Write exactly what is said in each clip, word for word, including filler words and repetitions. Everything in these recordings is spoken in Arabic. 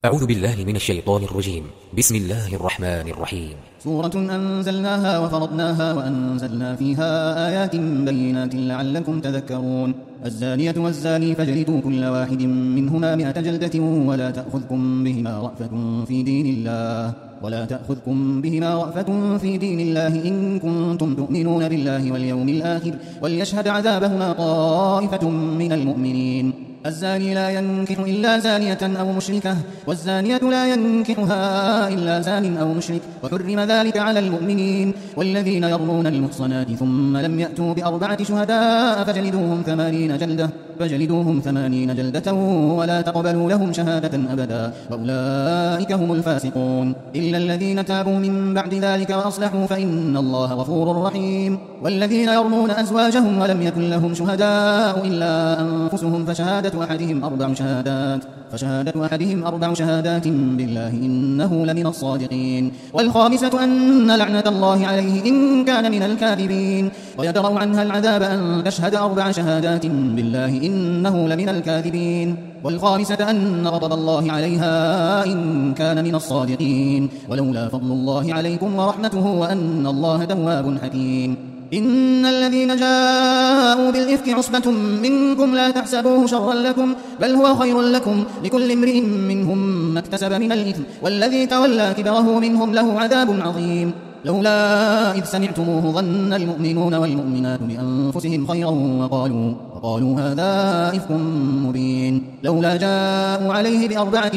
أعوذ بالله من الشيطان الرجيم. بسم الله الرحمن الرحيم. سورة أنزلناها وفرضناها وأنزلنا فيها آيات بينات لعلكم تذكرون. الزانية والزاني فاجلدوا كل واحد منهما مئة جلدة ولا تأخذكم بهما رأفة في دين الله ولا تأخذكم بهما رأفة في دين الله إن كنتم تؤمنون بالله واليوم الآخر وليشهد عذابهما طائفة من المؤمنين. الزاني لا ينكح إلا زانية أو مشركة والزانية لا ينكحها إلا زان أو مشرك وحرم ذلك على المؤمنين. والذين يرمون المحصنات ثم لم يأتوا بأربعة شهداء فجلدوهم ثمانين جلدة فجلدوهم ثمانين جلدة ولا تقبلوا لهم شهادة أبدا وأولئك هم الفاسقون. إلا الذين تابوا من بعد ذلك وأصلحوا فإن الله غفور رحيم. والذين يرمون أزواجهم ولم يكن لهم شهداء إلا أنفسهم فشهادة أحدهم أربع شهادات فشهادة أحدهم أربع شهادات بالله إنه لمن الصادقين. والخامسة أن لعنة الله عليه إن كان من الكاذبين. ويدرأ عنها العذاب أن تشهد أربع شهادات بالله إنه لمن الكاذبين. والخامسة أن غضب الله عليها إن كان من الصادقين. ولولا فضل الله عليكم ورحمته وأن الله تواب حكيم. إن الذين جاءوا بالإفك عصبة منكم لا تحسبوه شرا لكم بل هو خير لكم لكل امرئ منهم ما اكتسب من الإثم والذي تولى كبره منهم له عذاب عظيم. لولا إذ سمعتموه ظن المؤمنون والمؤمنات بأنفسهم خيرا وقالوا, وقالوا هذا إفك مبين. لولا جاءوا عليه بأربعة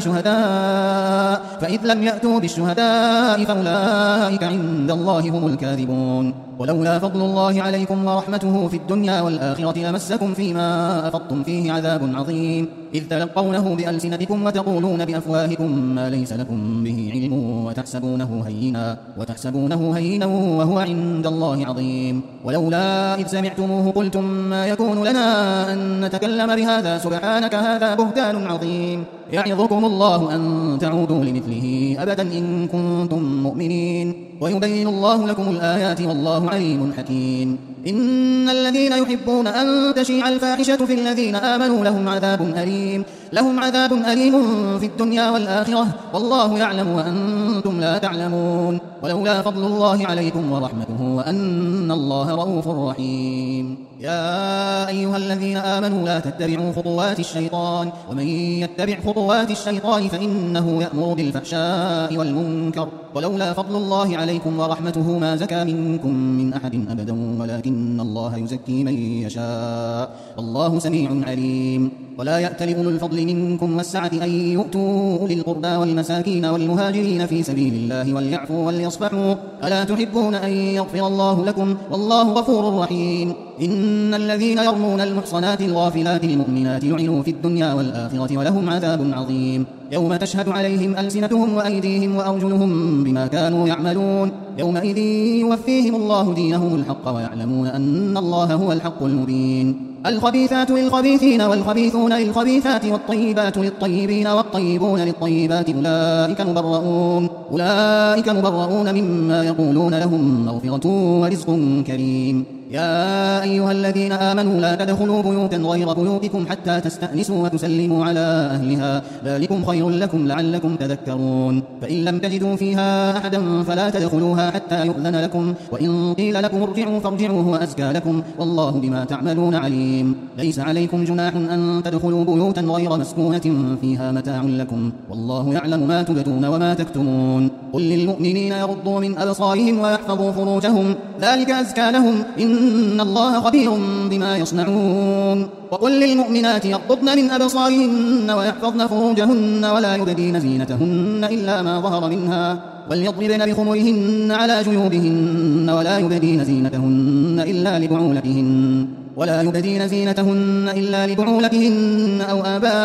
شهداء فإذ لم يأتوا بالشهداء فأولئك عند الله هم الكاذبون. ولولا فضل الله عليكم ورحمته في الدنيا والآخرة لمسكم فيما أفضتم فيه عذاب عظيم إذ تلقونه بألسنتكم وتقولون بأفواهكم ما ليس لكم به علم وتحسبونه هينا وتحسبونه هينا وهو عند الله عظيم. ولولا إذ سمعتموه قلتم ما يكون لنا أن نتكلم بهذا سبحانك هذا بهتان عظيم. يعظكم الله أن تعودوا لمثله أبدا إن كنتم مؤمنين ويبين الله لكم الآيات والله عليم حكيم. إن الذين يحبون أن تشيع الفاحشة في الذين آمنوا لهم عذاب أليم لهم عذاب أليم في الدنيا والآخرة والله يعلم وأنتم لا تعلمون. ولولا فضل الله عليكم ورحمته وأن الله رؤوف رحيم. يا أيها الذين آمنوا لا تتبعوا خطوات الشيطان ومن يتبع خطوات الشيطان فإنه يأمر بالفحشاء والمنكر ولولا فضل الله عليكم ورحمته ما زكى منكم من أحد أبدا ولكن الله يزكي من يشاء والله سميع عليم. ولا يأتل أولو الفضل منكم والسعة أن يؤتوا أولي القربى والمساكين والمهاجرين في سبيل الله وليعفوا وليصفحوا ألا تحبون أن يغفر الله لكم والله غفور رحيم. إن الذين يرمون المحصنات الغافلات المؤمنات لعنوا في الدنيا والآخرة ولهم عذاب عظيم يوم تشهد عليهم ألسنتهم وأيديهم وأرجلهم بما كانوا يعملون يومئذ يوفيهم الله دينهم الحق ويعلمون أن الله هو الحق المبين. الخبيثات للخبيثين والخبيثون للخبيثات والطيبات للطيبين والطيبون للطيبات أولئك مبرؤون أولئك مبرؤون مما يقولون لهم مغفرة ورزق كريم. يا أيها الذين آمنوا لا تدخلوا بيوتا غير بيوتكم حتى تستأنسوا وتسلموا على أهلها ذلكم خير لكم لعلكم تذكرون. فإن لم تجدوا فيها أحدا فلا تدخلوها حتى يؤذن لكم وإن قيل لكم ارجعوا فارجعوا هو أزكى لكم والله بما تعملون عليم. ليس عليكم جناح أن تدخلوا بيوتا غير مسكونة فيها متاع لكم والله يعلم ما تبدون وما تكتمون. قل للمؤمنين يغضوا من أبصارهم ويحفظوا فروجهم ذلك أزكى لهم إن الله خبير بما يصنعون. وقل للمؤمنات يغضضن من أبصارهن ويحفظن فروجهن ولا يبدين زينتهن إلا ما ظهر منها وليضربن بخمرهن على جيوبهن ولا يبدين زينتهن إلا لبعولتهن ولا يبدين زينتهن إلا لبعولتهن أو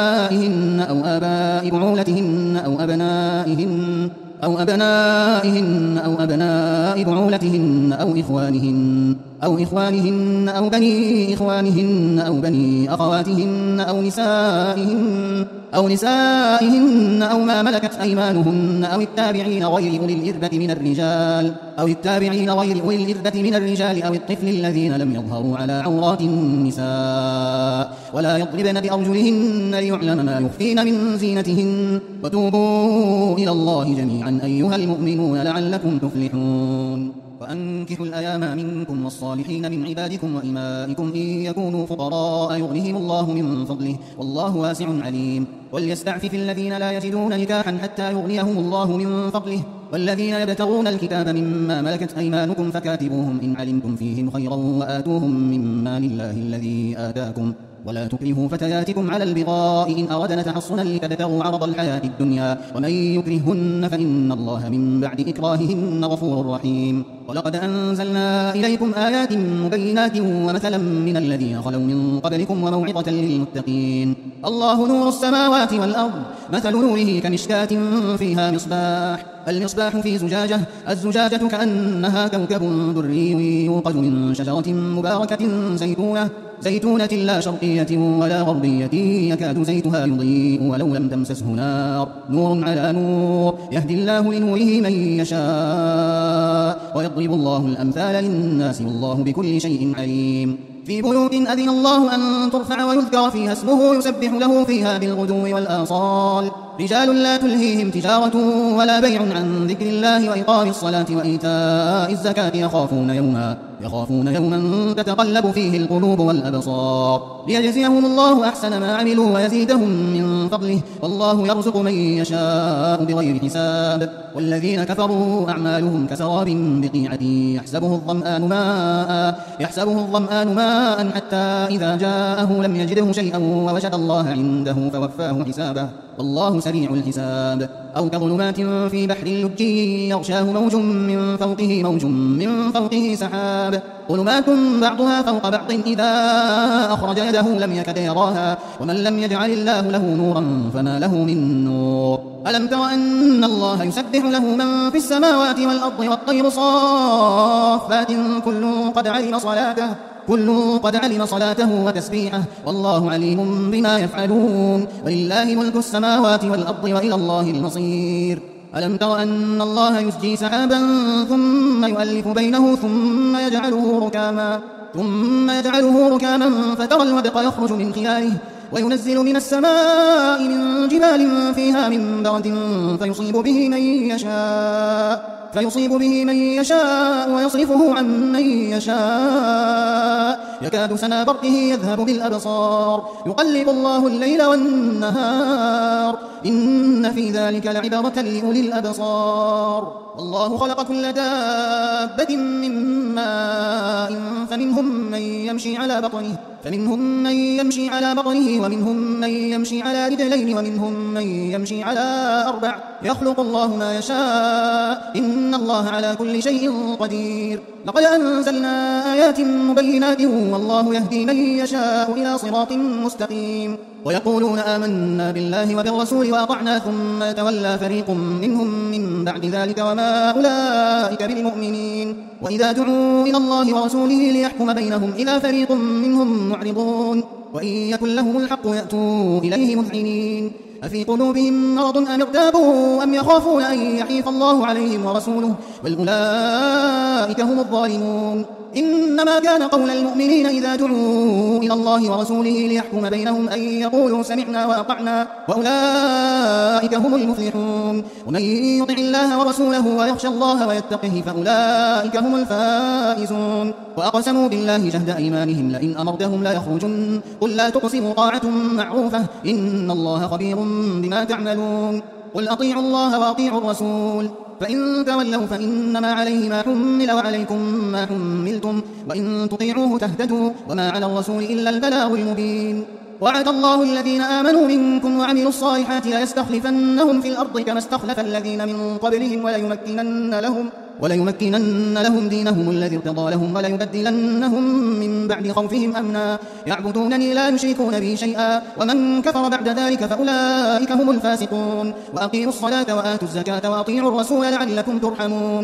آبائهن أو آباء بعولتهن أو أبنائهن أو أبنائهن أو أبناء بعولتهن أو إخوانهن أو إخوانهن أو بني إخوانهن أو بني أخواتهن أو نسائهن أو نسائهن أو ما ملكت أيمانهن أو التابعين غير أولي الإربة من الرجال أو التابعين غير أولي الإربة من الرجال أو الطفل الذين لم يظهروا على عورات النساء ولا يضربن بأرجلهن ليعلم ما يخفين من زينتهن وتوبوا إلى الله جميعا أيها المؤمنون لعلكم تفلحون وأنكحوا الأيام منكم والصالحين من عبادكم وإمائكم إن يكونوا فقراء يغنهم الله من فضله والله واسع عليم وليستعفف الذين لا يجدون نكاحا حتى يغنيهم الله من فضله والذين يبتغون الكتاب مما ملكت أيمانكم فكاتبوهم إن علمتم فيهم خيرا وآتوهم من مال الله الذي آتاكم ولا تكرهوا فتياتكم على البغاء إن أردنا تحصنا لتبتغوا عرض الحياة الدنيا ومن يكرهن فإن الله من بعد إكراههن غفور رحيم ولقد أنزلنا إليكم آيات مبينات ومثلا من الذين خلوا من قبلكم وموعظة للمتقين الله نور السماوات والأرض مثل نوره كمشكاة فيها مصباح المصباح في زجاجة الزجاجة كأنها كوكب دري يوقد من شجرة مباركة زيتونة زيتونة لا شرقية ولا غربية يكاد زيتها يضيء ولو لم تمسسه نار نور على نور يهدي الله لنوره من يشاء ويضرب الله الأمثال للناس والله بكل شيء عليم في بيوت أذن الله أن ترفع ويذكر فيها اسمه يسبح له فيها بالغدو والآصال رجال لا تلهيهم تجارة ولا بيع عن ذكر الله وإقام الصلاة وإيتاء الزكاة يخافون يوما يخافون يوما تتقلب فيه القلوب والأبصار ليجزيهم الله أحسن ما عملوا ويزيدهم من فضله والله يرزق من يشاء بغير حساب والذين كفروا أعمالهم كسراب بقيعة يحسبه الظمآن ماء يحسبه الظمآن ماء حتى إذا جاءه لم يجده شيئا ووجد الله عنده فوفاه حسابه والله سريع الحساب أو كظلمات في بحر اللج يغشاه موج من فوقه موج من فوقه سحاب ظلمات بعضها فوق بعض إذا أخرج يده لم يكد يراها ومن لم يجعل الله له نورا فما له من نور ألم تر أن الله يسبح له من في السماوات والأرض والطير صافات كل قد علم صلاته كل قد علم صلاته وتسبيحه والله عليم بما يفعلون ولله ملك السماوات والأرض وإلى الله المصير ألم تر أن الله يسجي سحابا ثم يؤلف بينه ثم يجعله ركاما ثم يجعله ركاما فترى الودق يخرج من خلاله وينزل من السماء من جبال فيها من برد فيصيب به من يشاء فيصيب به من يشاء ويصرفه عن من يشاء يكاد سنا برقه يذهب بالأبصار يقلب الله الليل والنهار إن في ذلك لعبرة لأولي الأبصار والله خلق كل دابة من ماء فمنهم من يمشي على بطنه فمنهم من يمشي على بطنه ومنهم من يمشي على رجلين ومنهم من يمشي على أربع يخلق الله ما يشاء إن الله على كل شيء قدير لقد أنزلنا آيات مبينات والله يهدي من يشاء إلى صراط مستقيم ويقولون آمنا بالله وبالرسول وأطعنا ثم يتولى فريق منهم من بعد ذلك وما أولئك بالمؤمنين وإذا دعوا إلى الله ورسوله ليحكم بينهم إلى فريق منهم معرضون وإن يكن لهم الحق يأتوا إليه مذعنين أفي قلوبهم مرض أم ارتابوا أم يخافون أن يحيف الله عليهم ورسوله بل أولئك هم الظالمون إنما كان قول المؤمنين إذا دعوا إلى الله ورسوله ليحكم بينهم أن يقولوا سمعنا وأطعنا وأولئك هم المفلحون ومن يطع الله ورسوله ويخشى الله ويتقه فأولئك هم الفائزون وأقسموا بالله جهد أيمانهم لئن أمرتهم لا يخرجن قل لا تقسموا طاعة معروفة إن الله خبير بما تعملون قل أطيعوا الله وأطيعوا الرسول فإن تولوا فإنما عليه ما حمل وعليكم ما حملتم وإن تطيعوه تهتدوا وما على الرسول إلا البلاغ المبين وعد الله الذين آمنوا منكم وعملوا الصالحات ليستخلفنهم في الأرض كما استخلف الذين من قبلهم وليمكنن لهم وليمكنن لهم دينهم الذي ارتضى لهم وليبدلنهم من بعد خوفهم أمنا يعبدونني لا يشركون بي شيئا ومن كفر بعد ذلك فأولئك هم الفاسقون وأقيموا الصلاة وآتوا الزكاة وأطيعوا الرسول لعلكم ترحمون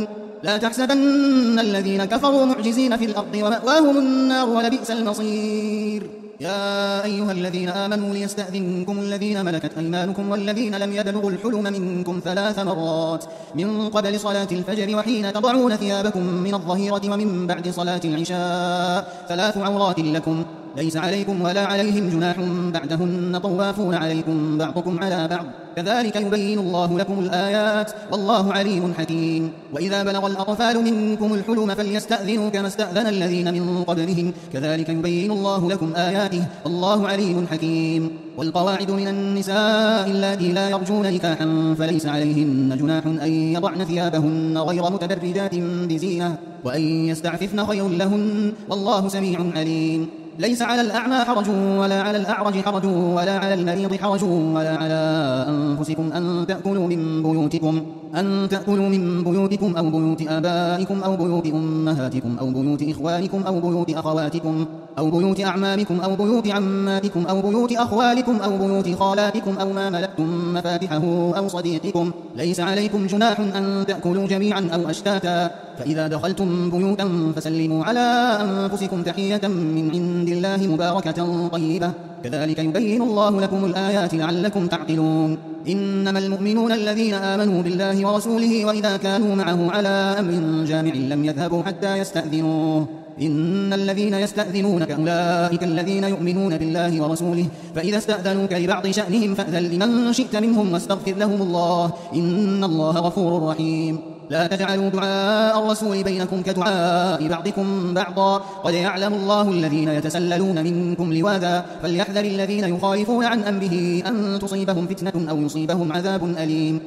لا تحسبن الذين كفروا معجزين في الأرض ومأواهم النار ولبئس المصير يا أيها الذين آمنوا ليستأذنكم الذين ملكت أيمانكم والذين لم يبلغوا الحلم منكم ثلاث مرات من قبل صلاة الفجر وحين تضعون ثيابكم من الظهيرة ومن بعد صلاة العشاء ثلاث عورات لكم ليس عليكم ولا عليهم جناح بعدهن طوافون عليكم بعضكم على بعض كذلك يبين الله لكم الآيات والله عليم حكيم وإذا بلغ الأطفال منكم الحلم فليستأذنوا كما استأذن الذين من قبلهم كذلك يبين الله لكم آياته والله عليم حكيم والقواعد من النساء اللاتي لا يرجون نكاحا فليس عليهن جناح أن يضعن ثيابهن غير متبرجات بزينة وأن يستعففن خير لهن والله سميع عليم ليس على الأعمى حرج ولا على الأعرج حرج ولا على المريض حرج ولا على أنفسكم أن تأكلوا من بيوتكم أن تأكلوا من بيوتكم أو بيوت آبائكم أو بيوت أمهاتكم أو بيوت إخوانكم أو بيوت أخواتكم أو بيوت أعمامكم أو بيوت عماتكم أو بيوت أخوالكم أو بيوت خالاتكم أو ما ملكتم مفاتحه أو صديقكم ليس عليكم جناح أن تأكلوا جميعا أو أشتاتا فإذا دخلتم بيوتا فسلموا على أنفسكم تحية من عند الله مباركة طيبة كذلك يبين الله لكم الآيات لعلكم تعقلون إنما المؤمنون الذين آمنوا بالله ورسوله وإذا كانوا معه على أمر جامع لم يذهبوا حتى يستأذنوه إن الذين يستأذنونك أولئك الذين يؤمنون بالله ورسوله فإذا استأذنوك لبعض شأنهم فأذن لمن شئت منهم واستغفر لهم الله إن الله غفور رحيم لا تجعلوا دعاء الرسول بينكم كدعاء بعضكم بعضا قد يعلم الله الذين يتسللون منكم لواذا فليحذر الذين يخالفون عن أمره أن تصيبهم فتنة أو يصيبهم عذاب أليم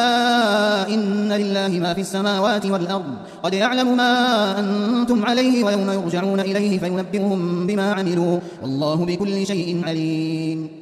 ألا إن لله ما في السماوات والأرض قد يعلم ما أنتم عليه ويوم يرجعون إليه فينبئهم بما عملوا والله بكل شيء عليم